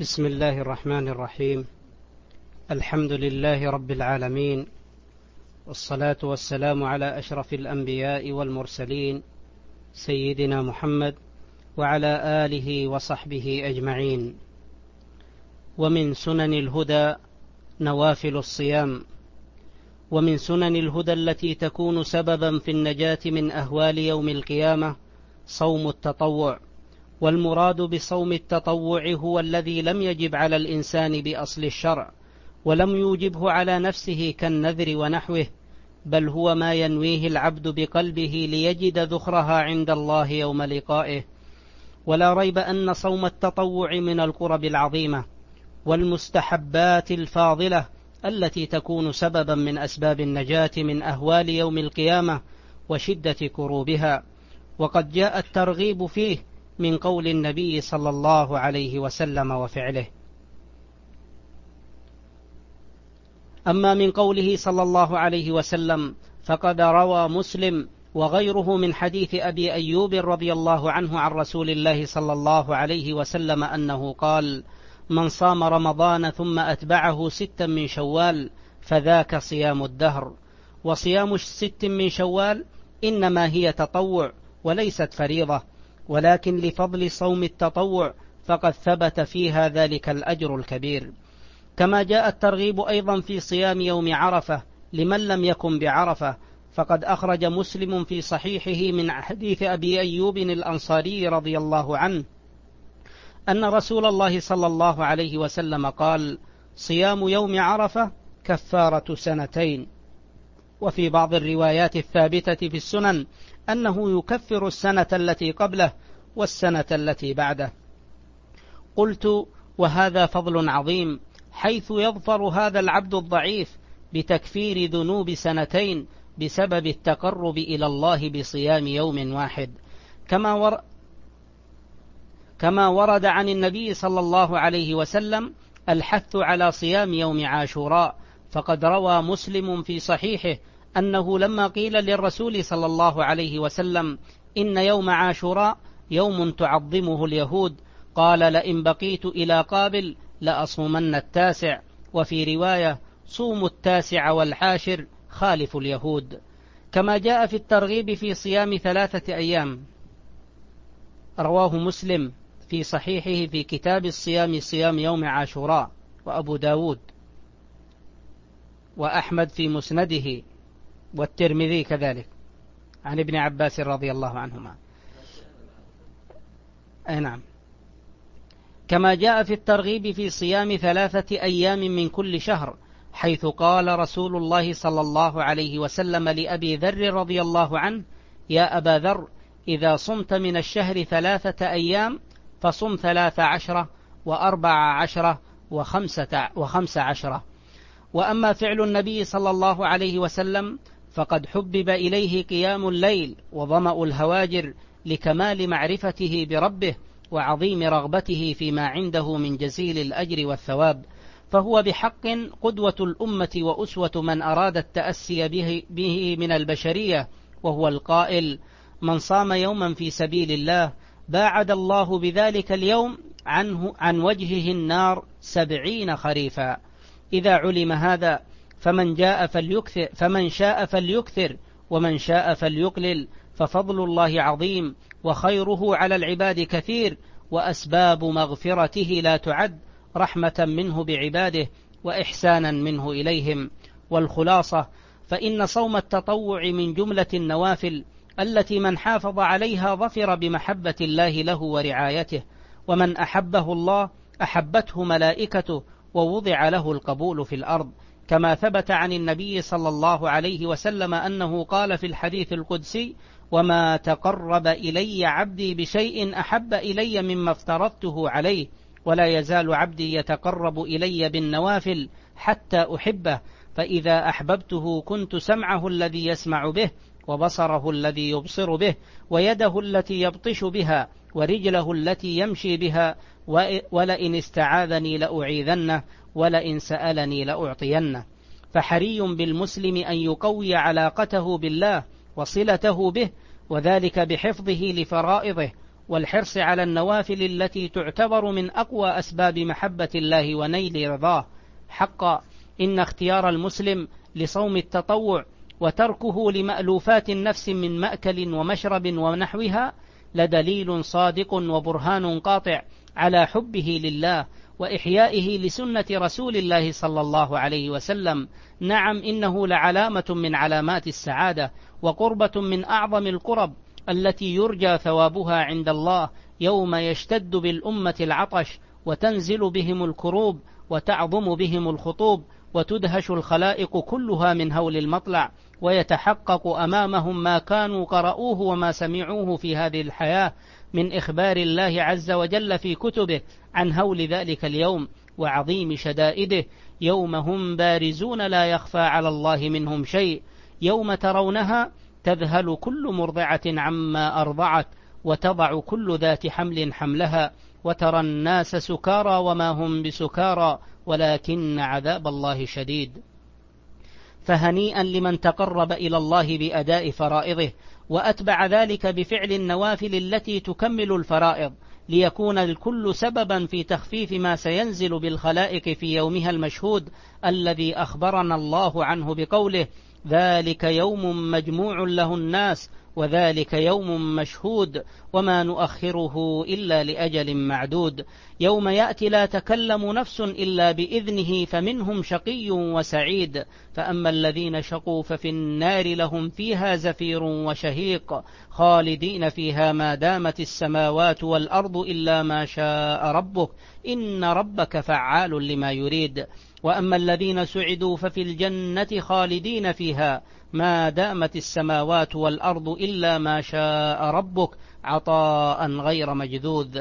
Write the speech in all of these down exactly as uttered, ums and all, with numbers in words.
بسم الله الرحمن الرحيم. الحمد لله رب العالمين، والصلاة والسلام على أشرف الأنبياء والمرسلين سيدنا محمد وعلى آله وصحبه أجمعين. ومن سنن الهدى نوافل الصيام، ومن سنن الهدى التي تكون سببا في النجاة من أهوال يوم القيامة صوم التطوع. والمراد بصوم التطوع هو الذي لم يجب على الإنسان بأصل الشرع، ولم يوجبه على نفسه كالنذر ونحوه، بل هو ما ينويه العبد بقلبه ليجد ذخرها عند الله يوم لقائه. ولا ريب أن صوم التطوع من القرب العظيمة والمستحبات الفاضلة التي تكون سببا من أسباب النجاة من أهوال يوم القيامة وشدة كروبها، وقد جاء الترغيب فيه من قول النبي صلى الله عليه وسلم وفعله. أما من قوله صلى الله عليه وسلم فقد روى مسلم وغيره من حديث أبي أيوب رضي الله عنه عن رسول الله صلى الله عليه وسلم أنه قال: من صام رمضان ثم أتبعه ستا من شوال فذاك صيام الدهر. وصيام ست من شوال إنما هي تطوع وليست فريضة، ولكن لفضل صوم التطوع فقد ثبت فيها ذلك الأجر الكبير. كما جاء الترغيب أيضا في صيام يوم عرفة لمن لم يكن بعرفة، فقد أخرج مسلم في صحيحه من حديث أبي أيوب الأنصاري رضي الله عنه أن رسول الله صلى الله عليه وسلم قال: صيام يوم عرفة كفارة سنتين. وفي بعض الروايات الثابتة في السنن أنه يكفر السنة التي قبله والسنة التي بعده. قلت: وهذا فضل عظيم، حيث يظفر هذا العبد الضعيف بتكفير ذنوب سنتين بسبب التقرب إلى الله بصيام يوم واحد، كما ور... كما ورد عن النبي صلى الله عليه وسلم الحث على صيام يوم عاشوراء. فقد روى مسلم في صحيحه أنه لما قيل للرسول صلى الله عليه وسلم إن يوم عاشوراء يوم تعظمه اليهود، قال: لئن بقيت إلى قابل لأصومن التاسع. وفي رواية: صوموا التاسع والعاشر خالف اليهود. كما جاء في الترغيب في صيام ثلاثة أيام، رواه مسلم في صحيحه في كتاب الصيام صيام يوم عاشوراء، وأبو داود وأحمد في مسنده، والترمذي كذلك عن ابن عباس رضي الله عنهما. أي نعم. كما جاء في الترغيب في صيام ثلاثة أيام من كل شهر، حيث قال رسول الله صلى الله عليه وسلم لأبي ذر رضي الله عنه: يا أبا ذر، إذا صمت من الشهر ثلاثة أيام فصم ثلاث عشرة وأربع عشرة وخمسة, وخمس عشرة. وأما فعل النبي صلى الله عليه وسلم فقد حبب إليه قيام الليل وظمأ الهواجر لكمال معرفته بربه وعظيم رغبته فيما عنده من جزيل الأجر والثواب، فهو بحق قدوة الأمة وأسوة من أراد التأسي به, به من البشرية، وهو القائل: من صام يوما في سبيل الله باعد الله بذلك اليوم عنه عن وجهه النار سبعين خريفا. إذا علم هذا فمن جاء فليكثر فمن شاء فليكثر ومن شاء فليقلل، ففضل الله عظيم وخيره على العباد كثير، وأسباب مغفرته لا تعد، رحمة منه بعباده وإحسانا منه إليهم. والخلاصة فإن صوم التطوع من جملة النوافل التي من حافظ عليها ظفر بمحبة الله له ورعايته، ومن أحبه الله أحبته ملائكته ووضع له القبول في الأرض، كما ثبت عن النبي صلى الله عليه وسلم أنه قال في الحديث القدسي: وما تقرب إلي عبدي بشيء أحب إلي مما افترضته عليه، ولا يزال عبدي يتقرب إلي بالنوافل حتى أحبه، فإذا أحببته كنت سمعه الذي يسمع به، وبصره الذي يبصر به، ويده التي يبطش بها، ورجله التي يمشي بها، ولئن استعاذني لأعيذنه، ولئن سألني لأعطينه. فحري بالمسلم أن يقوي علاقته بالله وصلته به، وذلك بحفظه لفرائضه والحرص على النوافل التي تعتبر من أقوى أسباب محبة الله ونيل رضاه. حقا إن اختيار المسلم لصوم التطوع وتركه لمألوفات النفس من مأكل ومشرب ونحوها لدليل صادق وبرهان قاطع على حبه لله وإحيائه لسنة رسول الله صلى الله عليه وسلم. نعم، إنه لعلامة من علامات السعادة وقربة من أعظم القرب التي يرجى ثوابها عند الله يوم يشتد بالأمة العطش وتنزل بهم الكروب وتعظم بهم الخطوب وتدهش الخلائق كلها من هول المطلع، ويتحقق أمامهم ما كانوا قرأوه وما سمعوه في هذه الحياة من إخبار الله عز وجل في كتبه عن هول ذلك اليوم وعظيم شدائده، يوم هم بارزون لا يخفى على الله منهم شيء، يوم ترونها تذهل كل مرضعة عما أرضعت وتضع كل ذات حمل حملها وترى الناس سكارى وما هم بسكارى ولكن عذاب الله شديد. فهنيئا لمن تقرب إلى الله بأداء فرائضه وأتبع ذلك بفعل النوافل التي تكمل الفرائض، ليكون الكل سببا في تخفيف ما سينزل بالخلائق في يومها المشهود الذي أخبرنا الله عنه بقوله: ذلك يوم مجموع له الناس وذلك يوم مشهود وما نؤخره إلا لأجل معدود، يوم يأتي لا تكلم نفس إلا بإذنه فمنهم شقي وسعيد، فأما الذين شقوا ففي النار لهم فيها زفير وشهيق خالدين فيها ما دامت السماوات والأرض إلا ما شاء ربك إن ربك فعال لما يريد، وأما الذين سعدوا ففي الجنة خالدين فيها ما دامت السماوات والأرض إلا ما شاء ربك عطاء غير مجذوذ.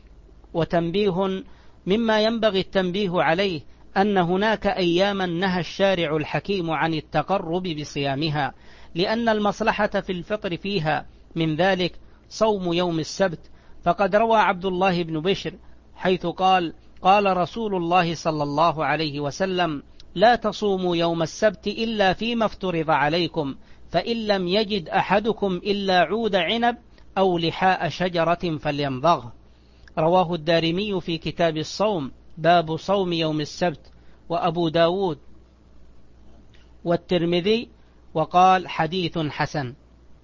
وتنبيه مما ينبغي التنبيه عليه أن هناك أياما نهى الشارع الحكيم عن التقرب بصيامها، لأن المصلحة في الفطر فيها، من ذلك صوم يوم السبت، فقد روى عبد الله بن بشر حيث قال: قال رسول الله صلى الله عليه وسلم: لا تصوموا يوم السبت إلا فيما افترض عليكم، فإن لم يجد أحدكم إلا عود عنب أو لحاء شجرة فليمضغه. رواه الدارمي في كتاب الصوم باب صوم يوم السبت، وأبو داود والترمذي، وقال حديث حسن.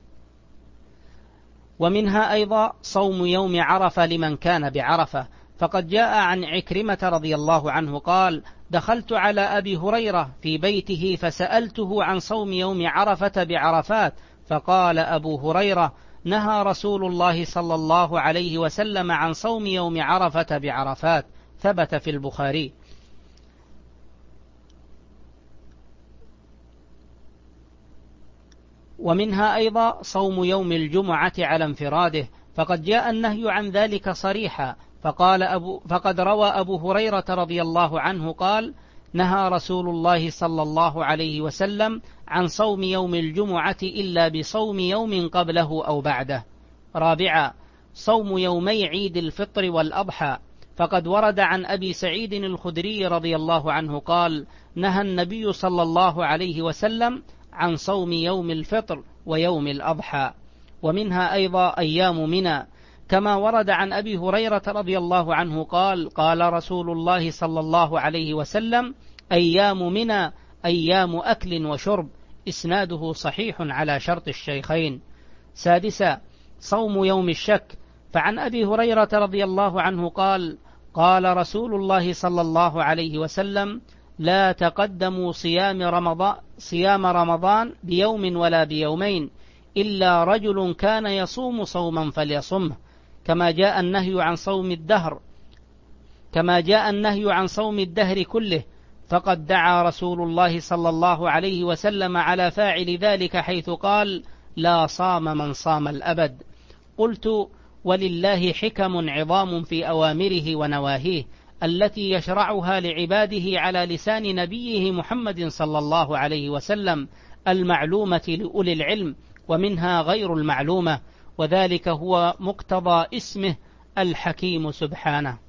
ومنها أيضا صوم يوم عرفة لمن كان بعرفة، فقد جاء عن عكرمة رضي الله عنه قال: دخلت على أبي هريرة في بيته فسألته عن صوم يوم عرفة بعرفات، فقال أبو هريرة: نهى رسول الله صلى الله عليه وسلم عن صوم يوم عرفة بعرفات، ثبت في البخاري. ومنها أيضا صوم يوم الجمعة على انفراده، فقد جاء النهي عن ذلك صريحا، فقال أبو فقد روى أبو هريرة رضي الله عنه قال: نهى رسول الله صلى الله عليه وسلم عن صوم يوم الجمعة إلا بصوم يوم قبله أو بعده. رابعا صوم يومي عيد الفطر والأضحى، فقد ورد عن أبي سعيد الخدري رضي الله عنه قال: نهى النبي صلى الله عليه وسلم عن صوم يوم الفطر ويوم الأضحى. ومنها أيضا أيام منى، كما ورد عن أبي هريرة رضي الله عنه قال: قال رسول الله صلى الله عليه وسلم: أيام منى أيام أكل وشرب، إسناده صحيح على شرط الشيخين. سادسا صوم يوم الشك، فعن أبي هريرة رضي الله عنه قال: قال رسول الله صلى الله عليه وسلم: لا تقدموا صيام رمضان, صيام رمضان بيوم ولا بيومين إلا رجل كان يصوم صوما فليصمه، كما جاء النهي عن صوم الدهر كما جاء النهي عن صوم الدهر كله، فقد دعا رسول الله صلى الله عليه وسلم على فاعل ذلك حيث قال: لا صام من صام الأبد. قلت: ولله حكم عظام في أوامره ونواهيه التي يشرعها لعباده على لسان نبيه محمد صلى الله عليه وسلم، المعلومة لأولي العلم، ومنها غير المعلومة، وذلك هو مقتضى اسمه الحكيم سبحانه.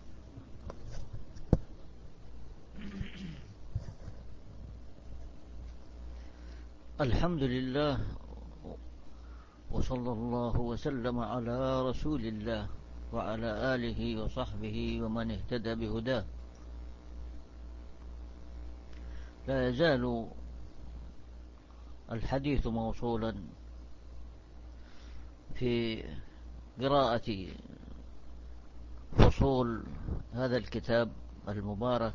الحمد لله، وصلى الله وسلم على رسول الله وعلى آله وصحبه ومن اهتدى بهداه. لا يزال الحديث موصولا في قراءة فصول هذا الكتاب المبارك،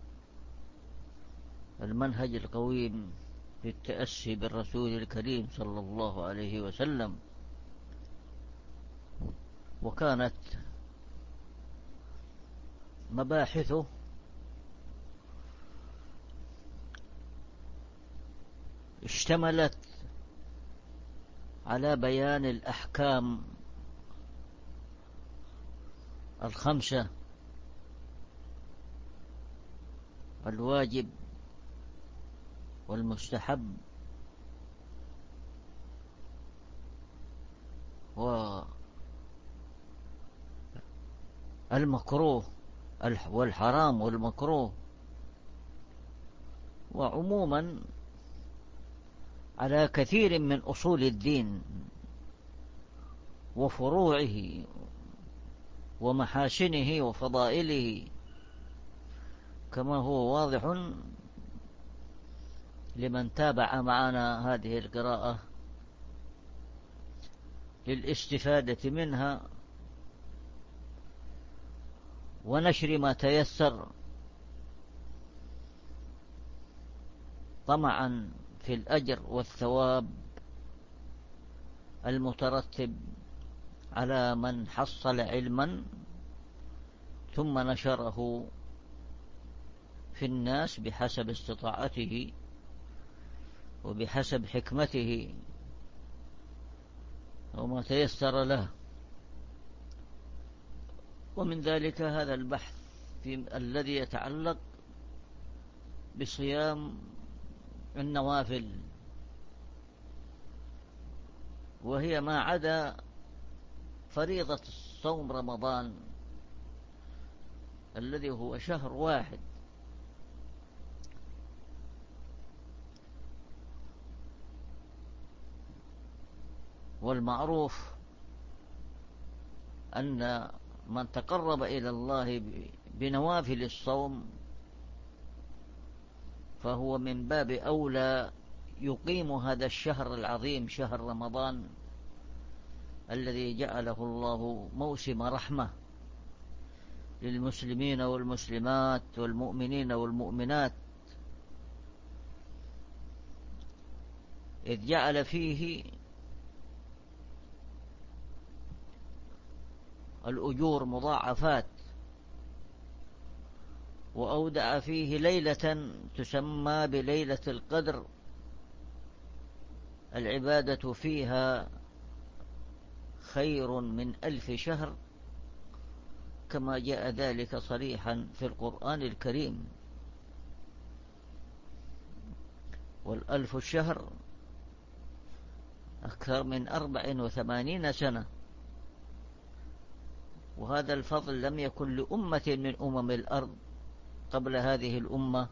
المنهج القويم للتأسي بالرسول الكريم صلى الله عليه وسلم. وكانت مباحثه اشتملت على بيان الأحكام الخمسة: الواجب والمستحب والمكروه والحرام والمكروه، وعموما على كثير من أصول الدين وفروعه ومحاسنه وفضائله، كما هو واضح لمن تابع معنا هذه القراءة للاستفادة منها ونشر ما تيسر طمعا في الأجر والثواب المترتب على من حصل علما ثم نشره في الناس بحسب استطاعته وبحسب حكمته وما تيسر له. ومن ذلك هذا البحث في الذي يتعلق بصيام النوافل، وهي ما عدا فريضة صوم رمضان الذي هو شهر واحد. والمعروف أن من تقرب إلى الله بنوافل الصوم فهو من باب أولى يقيم هذا الشهر العظيم، شهر رمضان الذي جعله الله موسم رحمة للمسلمين والمسلمات والمؤمنين والمؤمنات، إذ جعل فيه الأجور مضاعفات، وأودع فيه ليلة تسمى بليلة القدر العبادة فيها خير من ألف شهر، كما جاء ذلك صريحا في القرآن الكريم. والألف الشهر أكثر من أربع وثمانين سنة، وهذا الفضل لم يكن لأمة من أمم الأرض قبل هذه الأمة،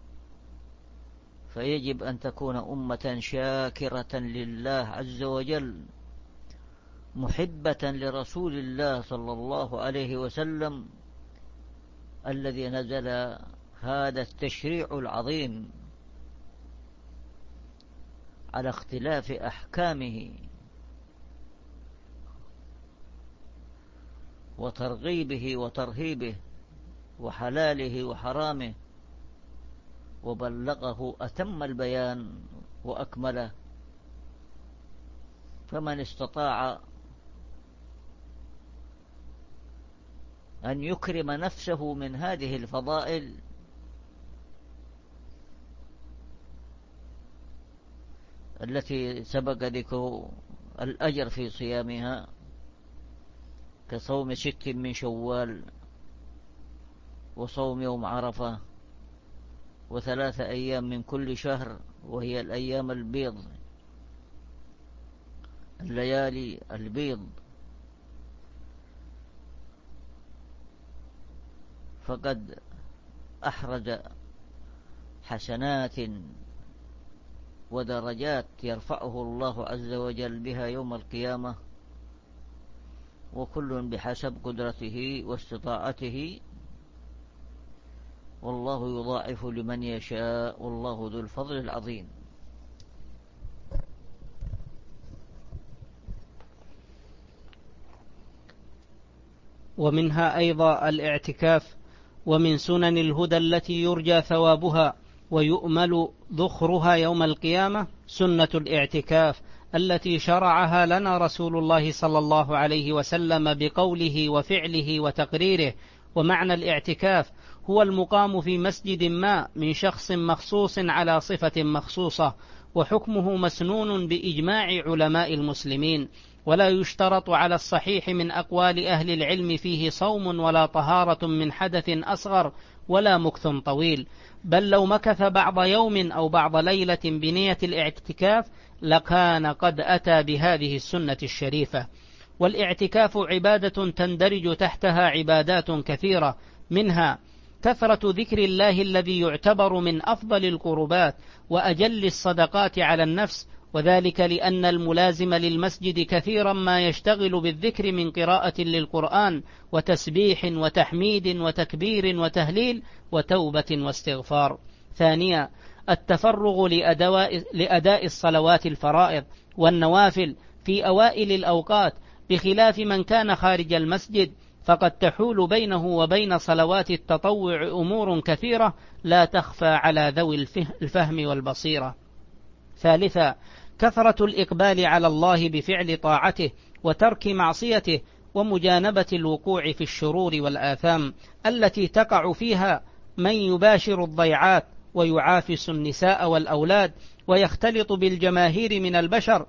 فيجب أن تكون أمة شاكرة لله عز وجل، محبة لرسول الله صلى الله عليه وسلم الذي نزل هذا التشريع العظيم على اختلاف أحكامه وترغيبه وترهيبه وحلاله وحرامه، وبلغه أتم البيان وأكمله. فمن استطاع أن يكرم نفسه من هذه الفضائل التي سبق ذكر الأجر في صيامها، كصوم ست من شوال وصوم يوم عرفة وثلاثة أيام من كل شهر، وهي الأيام البيض، الليالي البيض، فقد أحرز حسنات ودرجات يرفعه الله عز وجل بها يوم القيامة وكل بحسب قدرته واستطاعته، والله يضاعف لمن يشاء، والله ذو الفضل العظيم. ومنها أيضا الاعتكاف. ومن سنن الهدى التي يرجى ثوابها ويؤمل ذخرها يوم القيامة سنة الاعتكاف التي شرعها لنا رسول الله صلى الله عليه وسلم بقوله وفعله وتقريره. ومعنى الاعتكاف هو المقام في مسجد ما من شخص مخصوص على صفة مخصوصة، وحكمه مسنون بإجماع علماء المسلمين، ولا يشترط على الصحيح من أقوال أهل العلم فيه صوم ولا طهارة من حدث أصغر ولا مكث طويل، بل لو مكث بعض يوم أو بعض ليلة بنية الاعتكاف لكان قد أتى بهذه السنة الشريفة. والاعتكاف عبادة تندرج تحتها عبادات كثيرة، منها كثرة ذكر الله الذي يعتبر من أفضل القربات وأجل الصدقات على النفس، وذلك لأن الملازم للمسجد كثيرا ما يشتغل بالذكر من قراءة للقرآن وتسبيح وتحميد وتكبير وتهليل وتوبة واستغفار. ثانيا التفرغ لأداء الصلوات الفرائض والنوافل في أوائل الأوقات، بخلاف من كان خارج المسجد، فقد تحول بينه وبين صلوات التطوع أمور كثيرة لا تخفى على ذوي الفهم والبصيرة. ثالثا كثرة الإقبال على الله بفعل طاعته وترك معصيته، ومجانبة الوقوع في الشرور والآثام التي تقع فيها من يباشر الضيعات ويعافس النساء والأولاد ويختلط بالجماهير من البشر.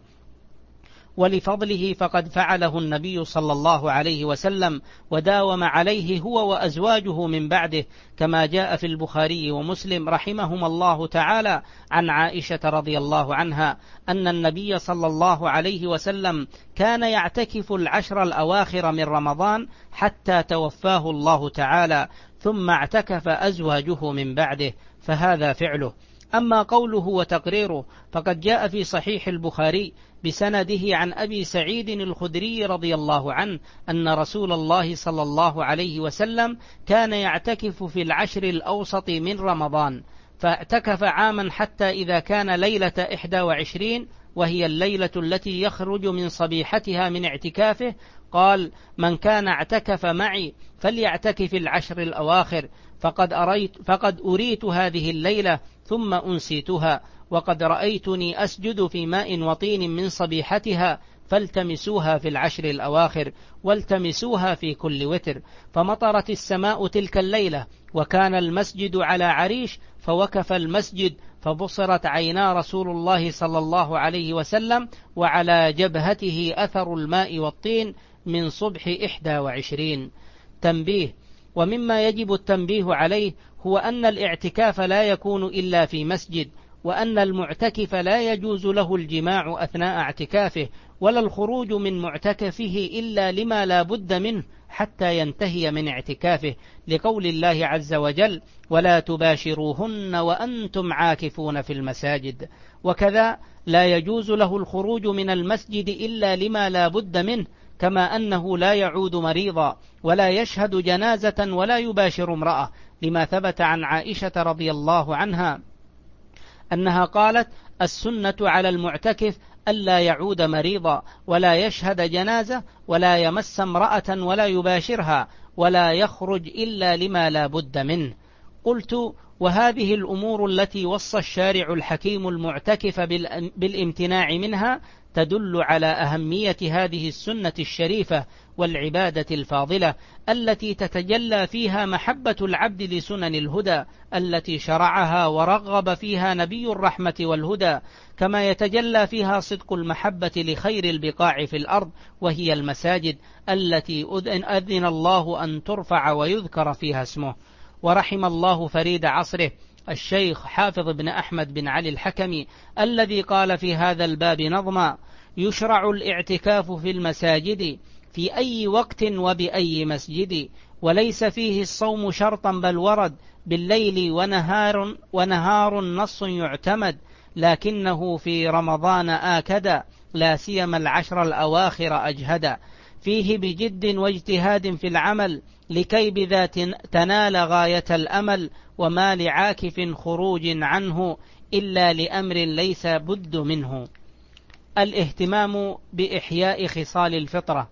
ولفضله فقد فعله النبي صلى الله عليه وسلم وداوم عليه هو وأزواجه من بعده، كما جاء في البخاري ومسلم رحمهما الله تعالى عن عائشة رضي الله عنها أن النبي صلى الله عليه وسلم كان يعتكف العشر الأواخر من رمضان حتى توفاه الله تعالى، ثم اعتكف أزواجه من بعده، فهذا فعله. أما قوله وتقريره فقد جاء في صحيح البخاري بسنده عن أبي سعيد الخدري رضي الله عنه أن رسول الله صلى الله عليه وسلم كان يعتكف في العشر الأوسط من رمضان، فاعتكف عاما حتى إذا كان ليلة إحدى وعشرين وهي الليلة التي يخرج من صبيحتها من اعتكافه قال: من كان اعتكف معي فليعتكف العشر الأواخر، فقد أريت, فقد أريت هذه الليلة ثم أنسيتها، وقد رأيتني أسجد في ماء وطين من صبيحتها، فالتمسوها في العشر الأواخر والتمسوها في كل وتر. فمطرت السماء تلك الليلة وكان المسجد على عريش، فوقف المسجد فبصرت عينا رسول الله صلى الله عليه وسلم وعلى جبهته أثر الماء والطين من صبح إحدى وعشرين. تنبيه: ومما يجب التنبيه عليه هو أن الاعتكاف لا يكون إلا في مسجد، وأن المعتكف لا يجوز له الجماع أثناء اعتكافه ولا الخروج من معتكفه إلا لما لا بد منه حتى ينتهي من اعتكافه، لقول الله عز وجل: ولا تباشروهن وأنتم عاكفون في المساجد. وكذا لا يجوز له الخروج من المسجد إلا لما لا بد منه، كما أنه لا يعود مريضا ولا يشهد جنازة ولا يباشر امرأة، لما ثبت عن عائشة رضي الله عنها أنها قالت: السنة على المعتكف ألا يعود مريضا ولا يشهد جنازة ولا يمس امرأة ولا يباشرها ولا يخرج إلا لما لا بد منه. قلت: وهذه الأمور التي وصى الشارع الحكيم المعتكف بالامتناع منها تدل على أهمية هذه السنة الشريفة والعبادة الفاضلة التي تتجلى فيها محبة العبد لسنن الهدى التي شرعها ورغب فيها نبي الرحمة والهدى، كما يتجلى فيها صدق المحبة لخير البقاع في الأرض وهي المساجد التي أذن الله أن ترفع ويذكر فيها اسمه. ورحم الله فريد عصره الشيخ حافظ بن أحمد بن علي الحكمي الذي قال في هذا الباب نظما: يشرع الاعتكاف في المساجد في أي وقت وبأي مسجد، وليس فيه الصوم شرطا بل ورد بالليل ونهار, ونهار نص يعتمد، لكنه في رمضان آكدا لا سيما العشر الأواخر أجهدا. فيه بجد واجتهاد في العمل لكي بذا تنال غاية الأمل، وما لعاكف خروج عنه إلا لأمر ليس بد منه. الاهتمام بإحياء خصال الفطرة.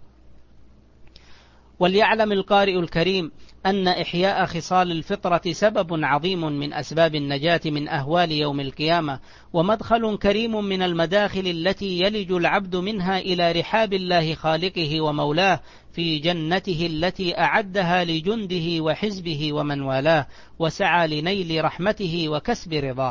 وليعلم القارئ الكريم أن إحياء خصال الفطرة سبب عظيم من أسباب النجاة من أهوال يوم القيامة، ومدخل كريم من المداخل التي يلج العبد منها إلى رحاب الله خالقه ومولاه في جنته التي أعدها لجنده وحزبه ومن والاه، وسعى لنيل رحمته وكسب رضاه.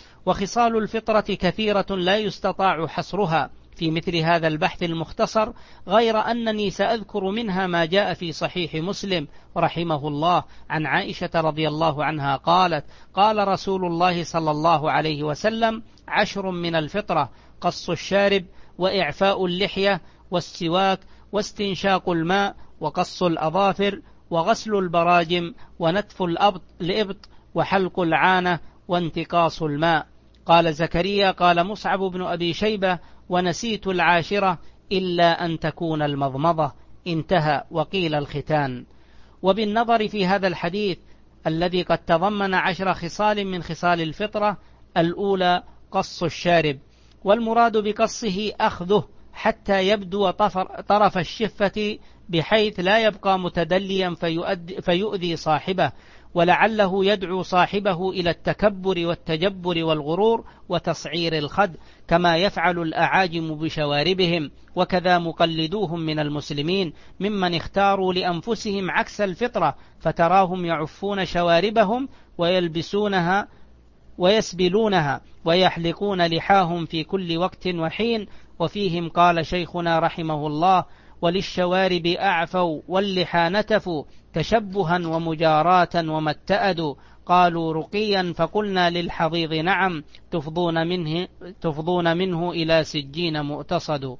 وخصال الفطرة كثيرة لا يستطاع حصرها في مثل هذا البحث المختصر، غير أنني سأذكر منها ما جاء في صحيح مسلم رحمه الله عن عائشة رضي الله عنها قالت: قال رسول الله صلى الله عليه وسلم: عشر من الفطرة: قص الشارب، وإعفاء اللحية، والسواك، واستنشاق الماء، وقص الأظافر، وغسل البراجم، ونتف الإبط، وحلق العانة، وانتقاص الماء. قال زكريا: قال مصعب بن أبي شيبة: ونسيت العاشرة إلا أن تكون المضمضة. انتهى. وقيل الختان. وبالنظر في هذا الحديث الذي قد تضمن عشر خصال من خصال الفطرة، الأولى قص الشارب، والمراد بقصه أخذه حتى يبدو طرف الشفة بحيث لا يبقى متدليا فيؤذي صاحبه، ولعله يدعو صاحبه إلى التكبر والتجبر والغرور وتصعير الخد، كما يفعل الأعاجم بشواربهم، وكذا مقلدوهم من المسلمين ممن اختاروا لأنفسهم عكس الفطرة، فتراهم يعفون شواربهم ويلبسونها ويسبلونها ويحلقون لحاهم في كل وقت وحين. وفيهم قال شيخنا رحمه الله: وللشوارب أعفوا واللحى نتفوا تشبها ومجاراة وما اتأدوا، قالوا رقيا فقلنا للحضيض نعم تفضون منه, تفضون منه إلى سجين مؤتصد.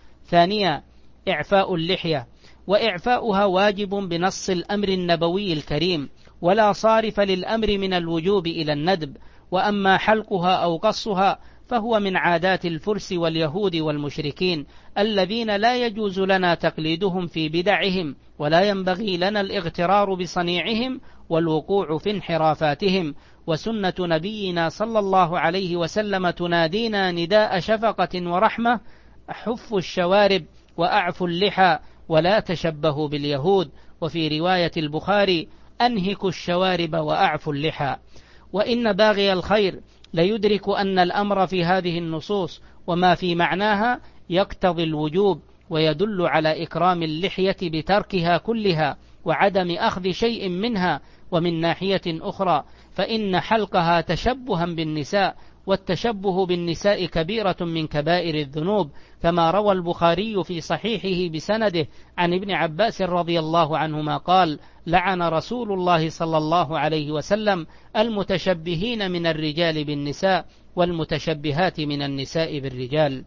ثانيا إعفاء اللحية، وإعفاؤها واجب بنص الأمر النبوي الكريم، ولا صارف للأمر من الوجوب إلى الندب. وأما حلقها أو قصها فهو من عادات الفرس واليهود والمشركين الذين لا يجوز لنا تقليدهم في بدعهم، ولا ينبغي لنا الاغترار بصنيعهم والوقوع في انحرافاتهم. وسنة نبينا صلى الله عليه وسلم تنادينا نداء شفقة ورحمة: حفوا الشوارب وأعفوا اللحى ولا تشبهوا باليهود. وفي رواية البخاري: أنهكوا الشوارب وأعفوا اللحى. وإن باغي الخير ليدرك أن الأمر في هذه النصوص وما في معناها يقتضي الوجوب، ويدل على إكرام اللحية بتركها كلها وعدم أخذ شيء منها. ومن ناحية أخرى فإن حلقها تشبها بالنساء، والتشبه بالنساء كبيرة من كبائر الذنوب، كما روى البخاري في صحيحه بسنده عن ابن عباس رضي الله عنهما قال: لعن رسول الله صلى الله عليه وسلم المتشبهين من الرجال بالنساء والمتشبهات من النساء بالرجال.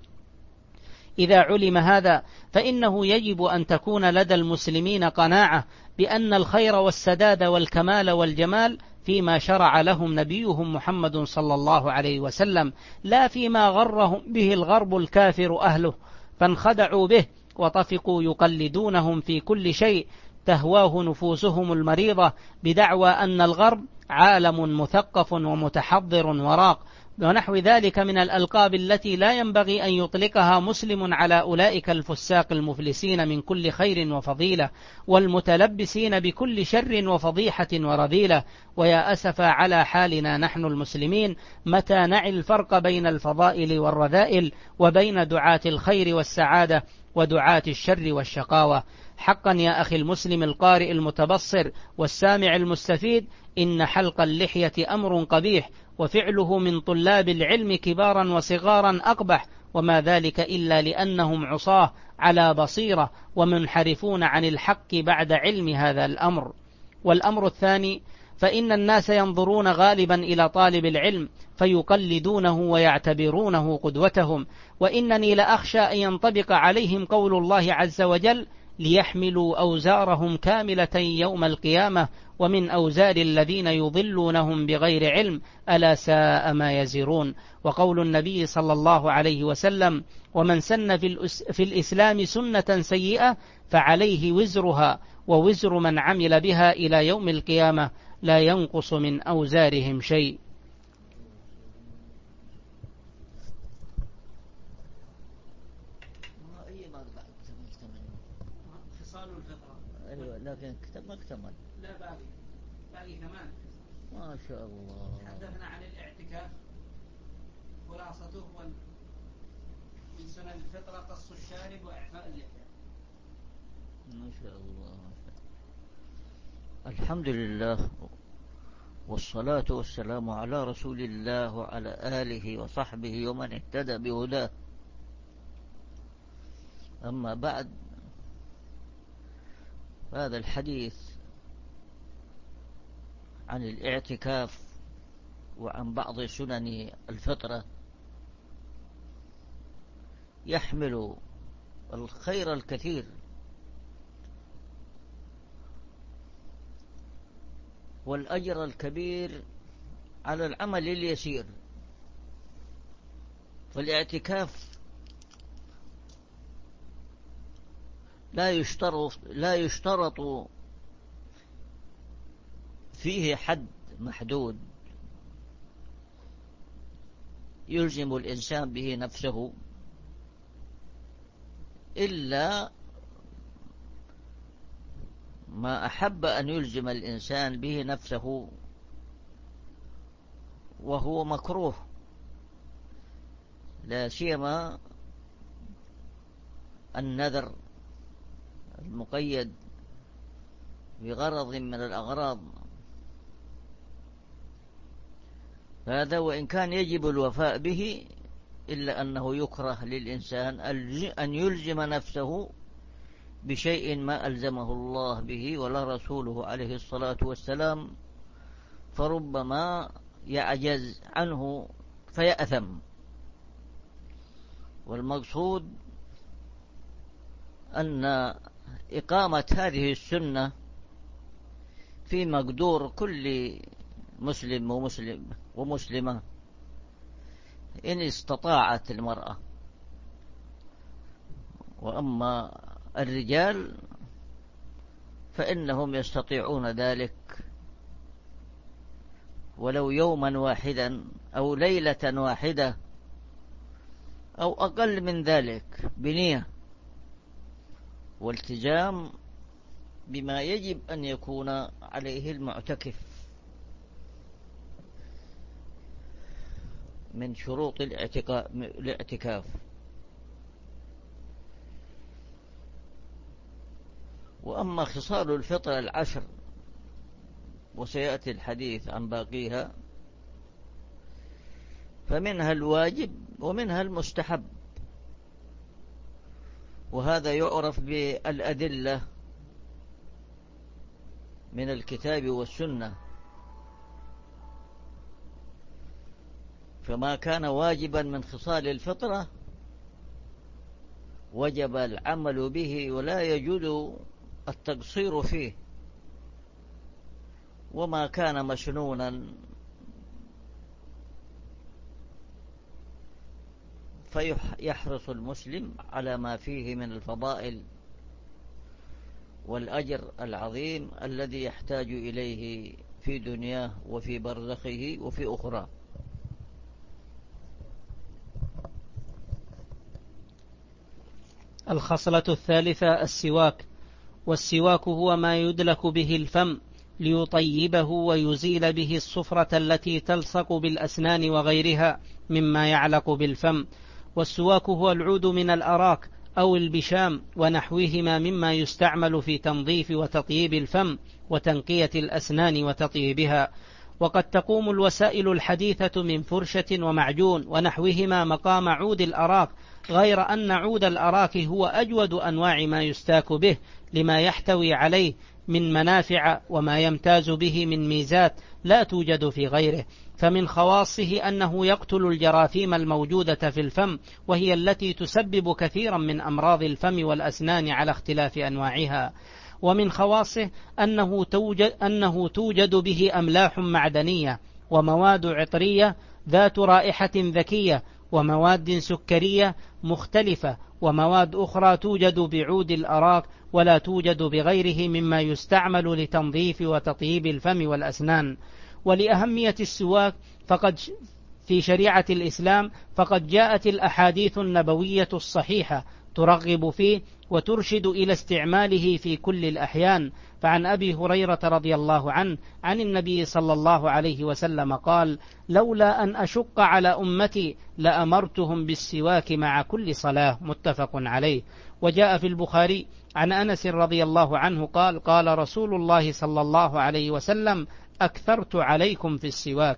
إذا علم هذا فإنه يجب أن تكون لدى المسلمين قناعة بأن الخير والسداد والكمال والجمال فيما شرع لهم نبيهم محمد صلى الله عليه وسلم، لا فيما غرهم به الغرب الكافر أهله فانخدعوا به وطفقوا يقلدونهم في كل شيء تهواه نفوسهم المريضة بدعوى أن الغرب عالم مثقف ومتحضر وراق، ونحو ذلك من الألقاب التي لا ينبغي أن يطلقها مسلم على أولئك الفساق المفلسين من كل خير وفضيلة والمتلبسين بكل شر وفضيحة ورذيلة. ويا أسف على حالنا نحن المسلمين متى نعي الفرق بين الفضائل والرذائل وبين دعاة الخير والسعادة ودعاة الشر والشقاوة. حقا يا أخي المسلم القارئ المتبصر والسامع المستفيد، إن حلق اللحية أمر قبيح، وفعله من طلاب العلم كبارا وصغارا أقبح، وما ذلك إلا لأنهم عصاه على بصيرة ومنحرفون عن الحق بعد علم هذا الأمر. والأمر الثاني: فإن الناس ينظرون غالبا إلى طالب العلم فيقلدونه ويعتبرونه قدوتهم، وإنني لأخشى أن ينطبق عليهم قول الله عز وجل: ليحملوا أوزارهم كاملة يوم القيامة ومن أوزار الذين يضلونهم بغير علم ألا ساء ما يزرون. وقول النبي صلى الله عليه وسلم: ومن سن في الإسلام سنة سيئة فعليه وزرها ووزر من عمل بها إلى يوم القيامة لا ينقص من أوزارهم شيء. لكن كتب ما اكتمل. لا باقي باقي كمان. ما شاء الله. تحدثنا عن الاعتكاف خلاصته من سنن الفطرة قص الشارب وإعفاء اللحية. ما شاء الله. الحمد لله والصلاة والسلام على رسول الله وعلى آله وصحبه ومن اهتدى بهداه. أما بعد، هذا الحديث عن الاعتكاف وعن بعض سنن الفطرة يحمل الخير الكثير والأجر الكبير على العمل اليسير. فالاعتكاف لا يشترط لا يشترط فيه حد محدود يلزم الإنسان به نفسه، إلا ما أحب أن يلزم الإنسان به نفسه وهو مكروه، لا سيما النذر المقيد بغرض من الأغراض. هذا وإن كان يجب الوفاء به، إلا أنه يكره للإنسان أن يلزم نفسه بشيء ما ألزمه الله به ولا رسوله عليه الصلاة والسلام، فربما يعجز عنه فيأثم. والمقصود أن إقامة هذه السنة في مقدور كل مسلم ومسلم ومسلمة إن استطاعت المرأة. وأما الرجال فإنهم يستطيعون ذلك ولو يوما واحدا أو ليلة واحدة أو أقل من ذلك، بنية والتزام بما يجب أن يكون عليه المعتكف من شروط الاعتكاف. وأما خصال الفطر العشر وسيأتي الحديث عن باقيها، فمنها الواجب ومنها المستحب، وهذا يعرف بالأدلة من الكتاب والسنة. فما كان واجبا من خصال الفطرة وجب العمل به ولا يجوز التقصير فيه، وما كان مسنونا فيحرص المسلم على ما فيه من الفضائل والأجر العظيم الذي يحتاج إليه في دنياه وفي برزخه وفي أخرى. الخصلة الثالثة السواك. والسواك هو ما يدلك به الفم ليطيبه ويزيل به الصفرة التي تلصق بالأسنان وغيرها مما يعلق بالفم. والسواك هو العود من الأراك أو البشام ونحوهما مما يستعمل في تنظيف وتطييب الفم وتنقية الأسنان وتطيبها. وقد تقوم الوسائل الحديثة من فرشة ومعجون ونحوهما مقام عود الأراك، غير أن عود الأراك هو أجود أنواع ما يستاك به لما يحتوي عليه من منافع وما يمتاز به من ميزات لا توجد في غيره. فمن خواصه أنه يقتل الجراثيم الموجودة في الفم، وهي التي تسبب كثيرا من أمراض الفم والأسنان على اختلاف أنواعها. ومن خواصه أنه توجد, أنه توجد به أملاح معدنية ومواد عطرية ذات رائحة ذكية ومواد سكرية مختلفة ومواد أخرى توجد بعود الأراك ولا توجد بغيره مما يستعمل لتنظيف وتطييب الفم والأسنان. ولأهمية السواك فقد في شريعة الإسلام فقد جاءت الأحاديث النبوية الصحيحة ترغب فيه وترشد إلى استعماله في كل الأحيان. فعن أبي هريرة رضي الله عنه عن النبي صلى الله عليه وسلم قال: لولا أن أشق على أمتي لأمرتهم بالسواك مع كل صلاة. متفق عليه. وجاء في البخاري عن أنس رضي الله عنه قال: قال رسول الله صلى الله عليه وسلم: أكثرت عليكم في السواك.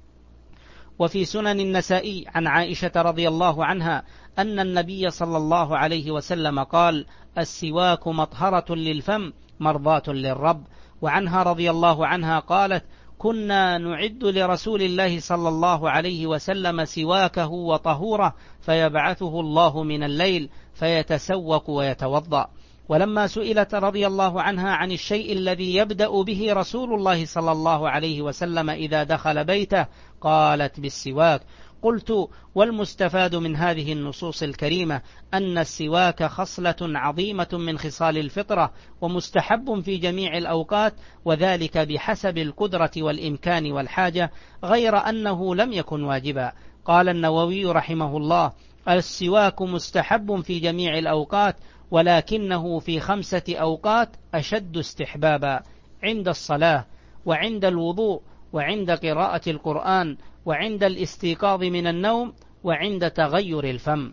وفي سنن النسائي عن عائشة رضي الله عنها أن النبي صلى الله عليه وسلم قال: السواك مطهرة للفم مرضاة للرب. وعنها رضي الله عنها قالت: كنا نعد لرسول الله صلى الله عليه وسلم سواكه وطهوره فيبعثه الله من الليل فيتسوك ويتوضأ. ولما سئلت رضي الله عنها عن الشيء الذي يبدأ به رسول الله صلى الله عليه وسلم إذا دخل بيته قالت: بالسواك. قلت: والمستفاد من هذه النصوص الكريمة أن السواك خصلة عظيمة من خصال الفطرة ومستحب في جميع الأوقات، وذلك بحسب القدرة والإمكان والحاجة، غير أنه لم يكن واجبا. قال النووي رحمه الله: السواك مستحب في جميع الأوقات، ولكنه في خمسة أوقات أشد استحبابا: عند الصلاة، وعند الوضوء، وعند قراءة القرآن، وعند الاستيقاظ من النوم، وعند تغير الفم.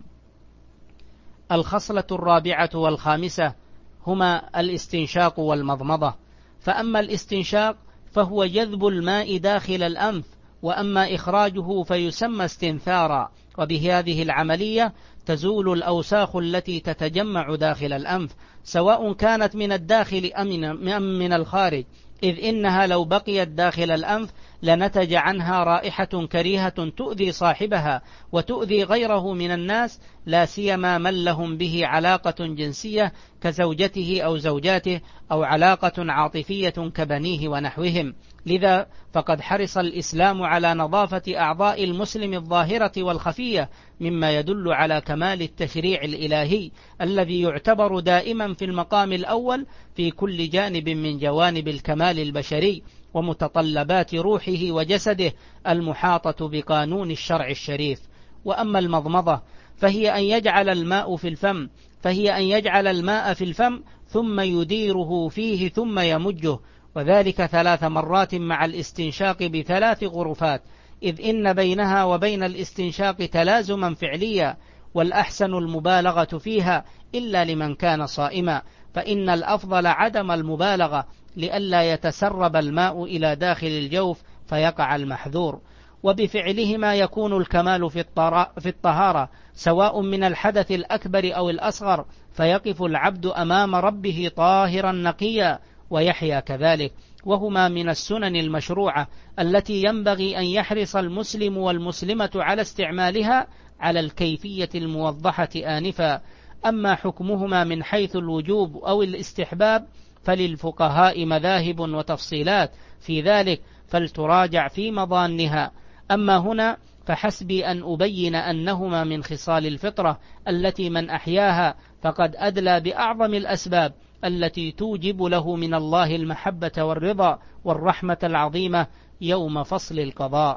الخصلة الرابعة والخامسة هما الاستنشاق والمضمضة. فأما الاستنشاق فهو جذب الماء داخل الأنف، وأما إخراجه فيسمى استنثارا. وبهذه العملية تزول الأوساخ التي تتجمع داخل الأنف، سواء كانت من الداخل أم من الخارج، إذ إنها لو بقيت داخل الأنف لنتج عنها رائحة كريهة تؤذي صاحبها وتؤذي غيره من الناس، لا سيما من لهم به علاقة جنسية كزوجته أو زوجاته، أو علاقة عاطفية كبنيه ونحوهم. لذا فقد حرص الإسلام على نظافة أعضاء المسلم الظاهرة والخفية، مما يدل على كمال التشريع الإلهي الذي يعتبر دائما في المقام الأول في كل جانب من جوانب الكمال البشري ومتطلبات روحه وجسده المحاطة بقانون الشرع الشريف. وأما المضمضة فهي أن يجعل الماء في الفم فهي أن يجعل الماء في الفم ثم يديره فيه ثم يمجه، وذلك ثلاث مرات مع الاستنشاق بثلاث غرفات، إذ إن بينها وبين الاستنشاق تلازما فعليا، والأحسن المبالغة فيها إلا لمن كان صائما، فإن الأفضل عدم المبالغة لئلا يتسرب الماء إلى داخل الجوف فيقع المحذور. وبفعلهما يكون الكمال في الطهارة، سواء من الحدث الأكبر أو الأصغر، فيقف العبد أمام ربه طاهرا نقيا ويحيا كذلك. وهما من السنن المشروعة التي ينبغي أن يحرص المسلم والمسلمة على استعمالها على الكيفية الموضحة آنفا. أما حكمهما من حيث الوجوب أو الاستحباب فللفقهاء مذاهب وتفصيلات في ذلك، فلتراجع في مضانها. أما هنا فحسبي أن أبين أنهما من خصال الفطرة التي من أحياها فقد أدلى بأعظم الأسباب التي توجب له من الله المحبة والرضا والرحمة العظيمة يوم فصل القضاء.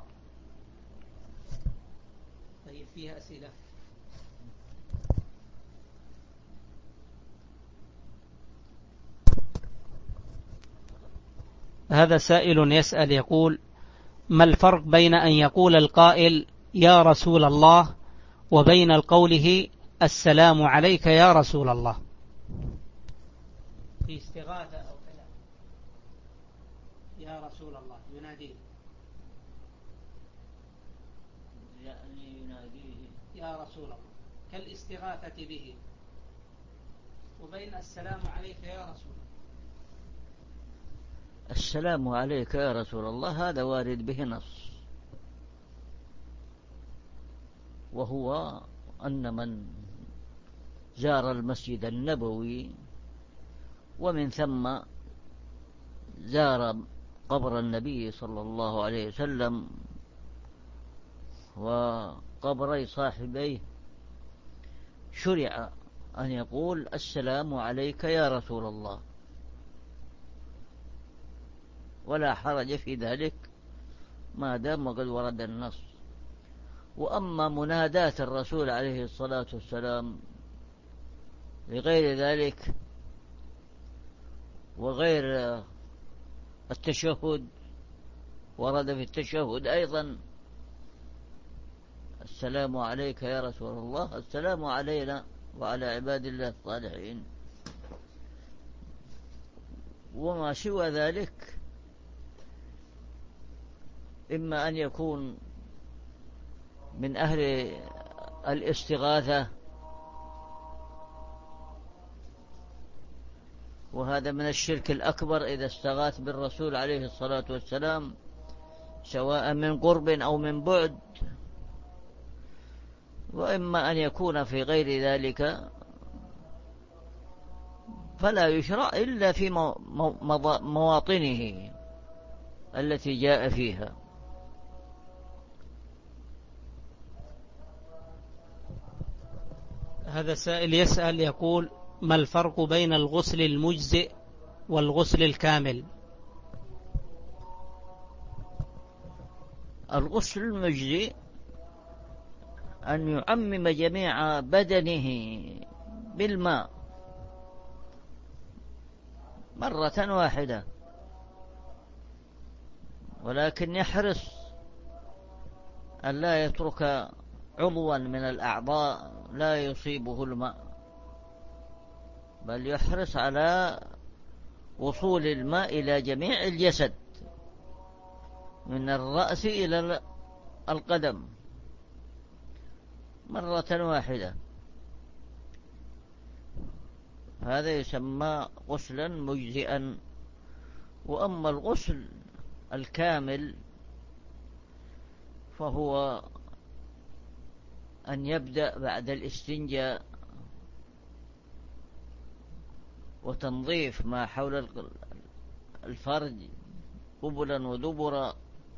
طيب، فيها أسئلة؟ هذا سائل يسأل يقول: ما الفرق بين أن يقول القائل يا رسول الله وبين قوله السلام عليك يا رسول الله؟ في استغاثة أو كلام يا رسول الله يناديه يناديه يا رسول الله كالاستغاثة به، وبين السلام عليك يا رسول الله. السلام عليك يا رسول الله هذا وارد به نص، وهو أن من زار المسجد النبوي ومن ثم زار قبر النبي صلى الله عليه وسلم وقبري صاحبيه شرع أن يقول السلام عليك يا رسول الله، ولا حرج في ذلك ما دام قد ورد النص. وأما مناداة الرسول عليه الصلاة والسلام لغير ذلك وغير التشهد، ورد في التشهد أيضا السلام عليك يا رسول الله، السلام علينا وعلى عباد الله الصالحين. وما سوى ذلك إما أن يكون من أهل الاستغاثة، وهذا من الشرك الأكبر إذا استغاث بالرسول عليه الصلاة والسلام سواء من قرب أو من بعد. وإما أن يكون في غير ذلك فلا يشرع إلا في مواطنه التي جاء فيها. هذا سائل يسأل يقول: ما الفرق بين الغسل المجزئ والغسل الكامل؟ الغسل المجزئ أن يعمم جميع بدنه بالماء مرة واحدة، ولكن يحرص أن لا يترك عضوا من الأعضاء لا يصيبه الماء، بل يحرص على وصول الماء إلى جميع الجسد من الرأس إلى القدم مرة واحدة. هذا يسمى غسلا مجزئا. وأما الغسل الكامل فهو أن يبدأ بعد الاستنجاء وتنظيف ما حول الفرج قبلا ودبرا،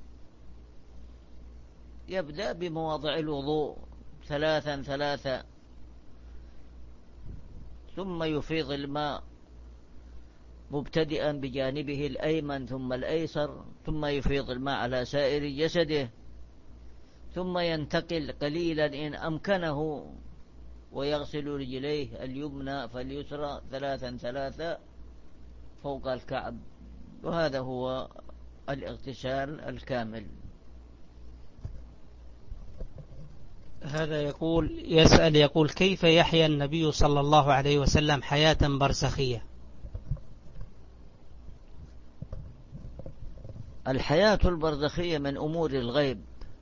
يبدأ بمواضع الوضوء ثلاثا ثلاثا، ثم يفيض الماء مبتدئا بجانبه الأيمن ثم الأيسر، ثم يفيض الماء على سائر جسده، ثم ينتقل قليلا إن أمكنه ويغسل رجليه اليمنى فاليسرى ثلاثا ثلاثا فوق الكعب. وهذا هو الاغتسال الكامل. هذا يقول يسأل يقول: كيف يحيا النبي صلى الله عليه وسلم حياة برزخية؟ الحياة البرزخية من أمور الغيب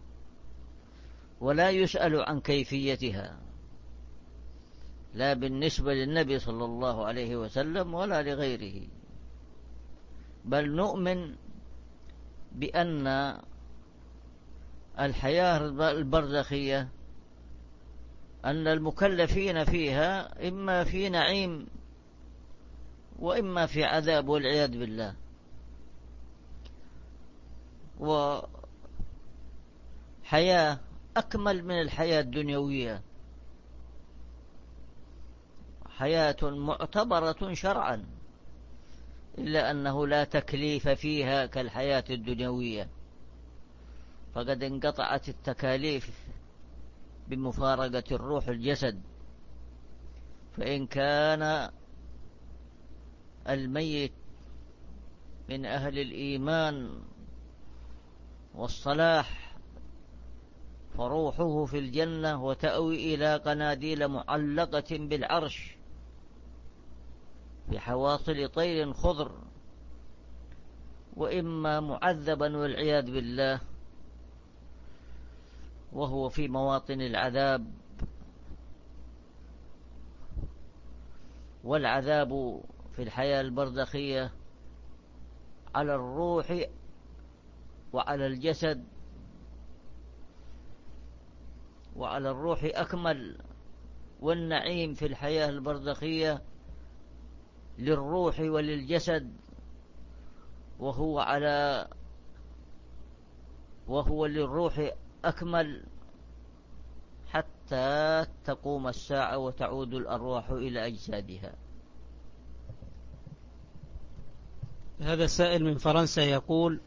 ولا يسأل عن كيفيتها، لا بالنسبة للنبي صلى الله عليه وسلم ولا لغيره، بل نؤمن بأن الحياة البرزخية أن المكلفين فيها إما في نعيم وإما في عذاب والعياذ بالله. وحياة أكمل من الحياة الدنيوية، حياة معتبرة شرعا، إلا أنه لا تكليف فيها كالحياة الدنيوية، فقد انقطعت التكاليف بمفارقة الروح الجسد. فإن كان الميت من أهل الإيمان والصلاح فروحه في الجنة وتأوي إلى قناديل معلقة بالعرش بحواصل طير خضر، وإما معذبا والعياذ بالله وهو في مواطن العذاب. والعذاب في الحياة البرزخية على الروح وعلى الجسد وعلى الروح أكمل، والنعيم في الحياة البرزخية للروح وللجسد، وهو على وهو للروح أكمل حتى تقوم الساعة وتعود الأرواح إلى أجسادها. هذا سائل من فرنسا يقول: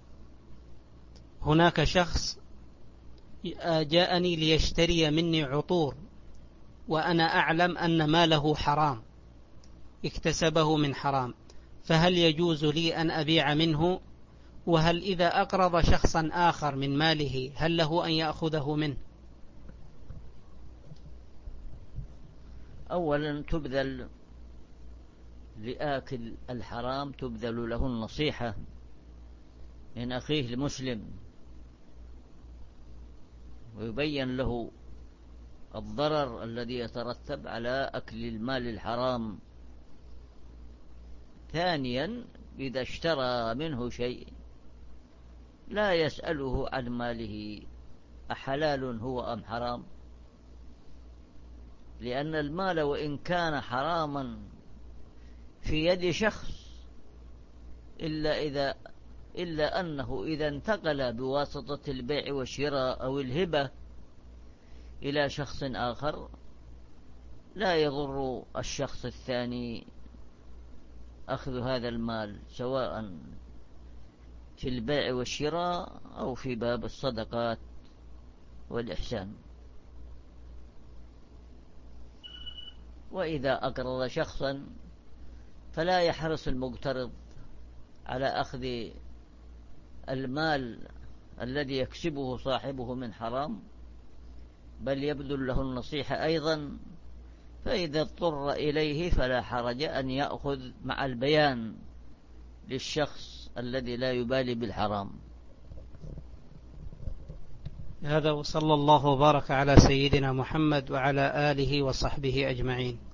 هناك شخص جاءني ليشتري مني عطور، وأنا أعلم أن ماله حرام، اكتسبه من حرام، فهل يجوز لي أن أبيع منه؟ وهل إذا أقرض شخصا آخر من ماله هل له أن يأخذه منه؟ أولا تبذل لآكل الحرام تبذل له النصيحة من أخيه المسلم، ويبين له الضرر الذي يترتب على أكل المال الحرام. ثانيا إذا اشترى منه شيء لا يسأله عن ماله أحلال هو أم حرام، لأن المال وإن كان حراما في يد شخص إلا إذا إلا أنه إذا انتقل بواسطة البيع والشراء أو الهبة إلى شخص آخر لا يضر الشخص الثاني أخذ هذا المال، سواء في البيع والشراء أو في باب الصدقات والإحسان. وإذا أقرض شخصا فلا يحرص المقترض على أخذ المال الذي يكسبه صاحبه من حرام، بل يبذل له النصيحة أيضا، فإذا اضطر إليه فلا حرج أن يأخذ مع البيان للشخص الذي لا يبالي بالحرام. هذا، وصلى الله وبارك على سيدنا محمد وعلى آله وصحبه أجمعين.